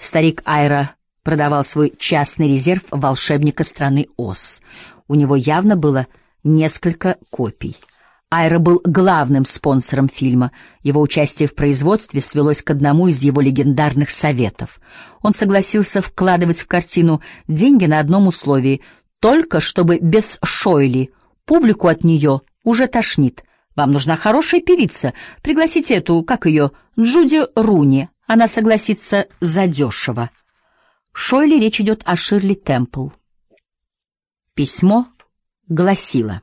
Старик Айра продавал свой частный резерв волшебника страны Оз. У него явно было несколько копий. Айра был главным спонсором фильма. Его участие в производстве свелось к одному из его легендарных советов. Он согласился вкладывать в картину деньги на одном условии — только чтобы без Шойли. Публику от нее уже тошнит. Вам нужна хорошая певица. Пригласите эту, как ее, Джуди Руни. Она согласится задешево. Шойли речь идет о Ширли Темпл. Письмо гласило: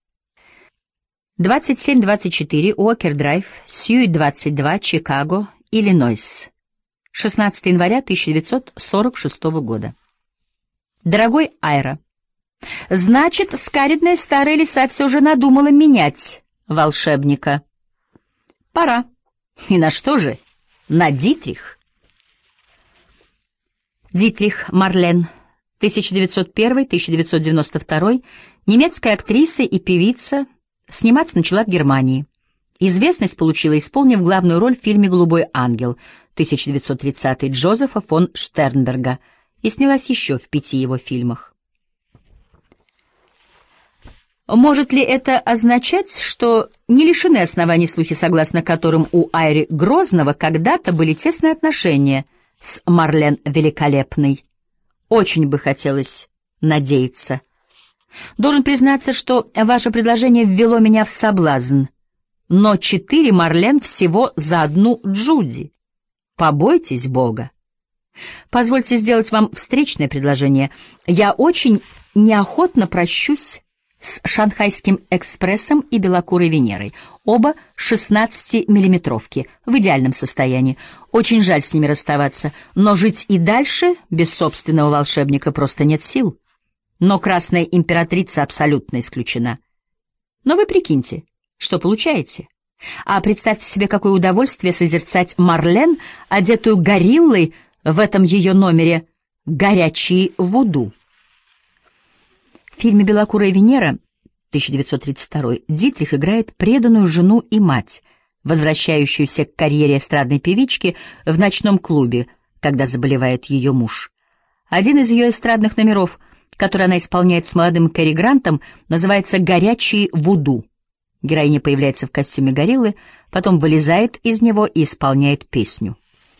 2724 Уокер-драйв, Сьюит 22, Чикаго, Иллинойс. 16 января 1946 года. Дорогой Айра, значит, скаридная старая лиса все же надумала менять волшебника. Пора. И на что же? На Дитрих. Дитрих Марлен, 1901-1992, немецкая актриса и певица, сниматься начала в Германии. Известность получила, исполнив главную роль в фильме «Голубой ангел» 1930 Джозефа фон Штернберга, и снялась еще в 5 его фильмах. Может ли это означать, что не лишены оснований слухи, согласно которым у Айри Грозного когда-то были тесные отношения с Марлен Великолепной? Очень бы хотелось надеяться. Должен признаться, что ваше предложение ввело меня в соблазн. Но 4 Марлен всего за одну Джуди. Побойтесь Бога. Позвольте сделать вам встречное предложение. Я очень неохотно прощусь с Шанхайским экспрессом и Белокурой Венерой. Оба 16-миллиметровки, в идеальном состоянии. Очень жаль с ними расставаться, но жить и дальше без собственного волшебника просто нет сил. Но Красная Императрица абсолютно исключена. Но вы прикиньте, что получаете. А представьте себе, какое удовольствие созерцать Марлен, одетую гориллой в этом ее номере «Горячий вуду». В фильме «Белокурая Венера» 1932 Дитрих играет преданную жену и мать, возвращающуюся к карьере эстрадной певички в ночном клубе, когда заболевает ее муж. Один из ее эстрадных номеров, который она исполняет с молодым Кэрри Грантом, называется «Горячий вуду». Героиня появляется в костюме гориллы, потом вылезает из него и исполняет песню.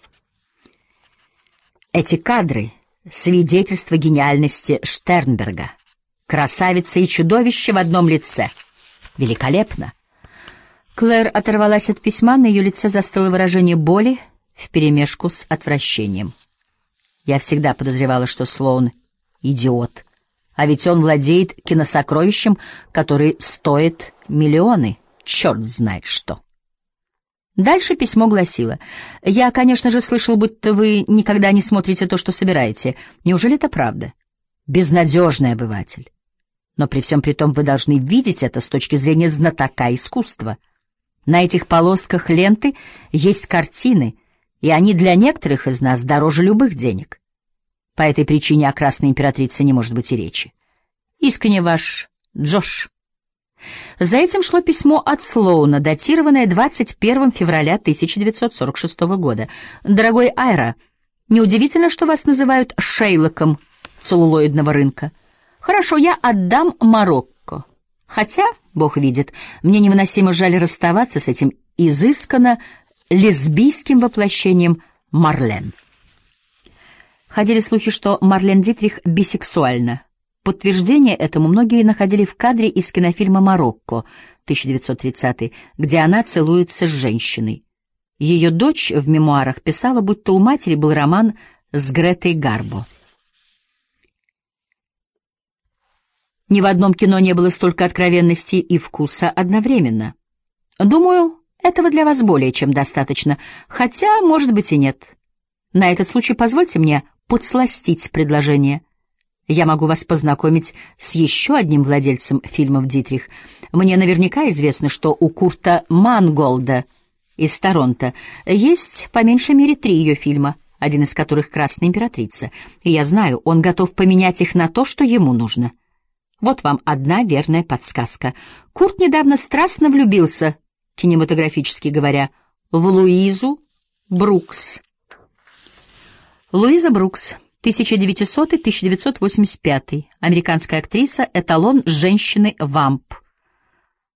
Эти кадры — свидетельство гениальности Штернберга. Красавица и чудовище в одном лице. Великолепно. Клэр оторвалась от письма, на ее лице застыло выражение боли вперемешку с отвращением. Я всегда подозревала, что Слоун — идиот, а ведь он владеет киносокровищем, который стоит миллионы, черт знает что. Дальше письмо гласило: «Я, конечно же, слышал, будто вы никогда не смотрите то, что собираете. Неужели это правда? Безнадежный обыватель. Но при всем при том вы должны видеть это с точки зрения знатока искусства. На этих полосках ленты есть картины, и они для некоторых из нас дороже любых денег. По этой причине о Красной Императрице не может быть и речи. Искренне ваш Джош». За этим шло письмо от Слоуна, датированное 21 февраля 1946 года. «Дорогой Айра, неудивительно, что вас называют Шейлоком целлулоидного рынка. Хорошо, я отдам Марокко. Хотя, Бог видит, мне невыносимо жаль расставаться с этим изысканно лесбийским воплощением Марлен». Ходили слухи, что Марлен Дитрих бисексуальна. Подтверждение этому многие находили в кадре из кинофильма «Марокко» 1930, где она целуется с женщиной. Ее дочь в мемуарах писала, будто у матери был роман с Гретой Гарбо. Ни в одном кино не было столько откровенности и вкуса одновременно. Думаю, этого для вас более чем достаточно, хотя, может быть, и нет. На этот случай позвольте мне подсластить предложение. Я могу вас познакомить с еще одним владельцем фильмов «Дитрих». Мне наверняка известно, что у Курта Манголда из Торонто есть по меньшей мере 3 ее фильма, один из которых «Красная Императрица». И я знаю, он готов поменять их на то, что ему нужно. Вот вам одна верная подсказка. Курт недавно страстно влюбился, кинематографически говоря, в Луизу Брукс. Луиза Брукс, 1900-1985, американская актриса, эталон женщины-вамп.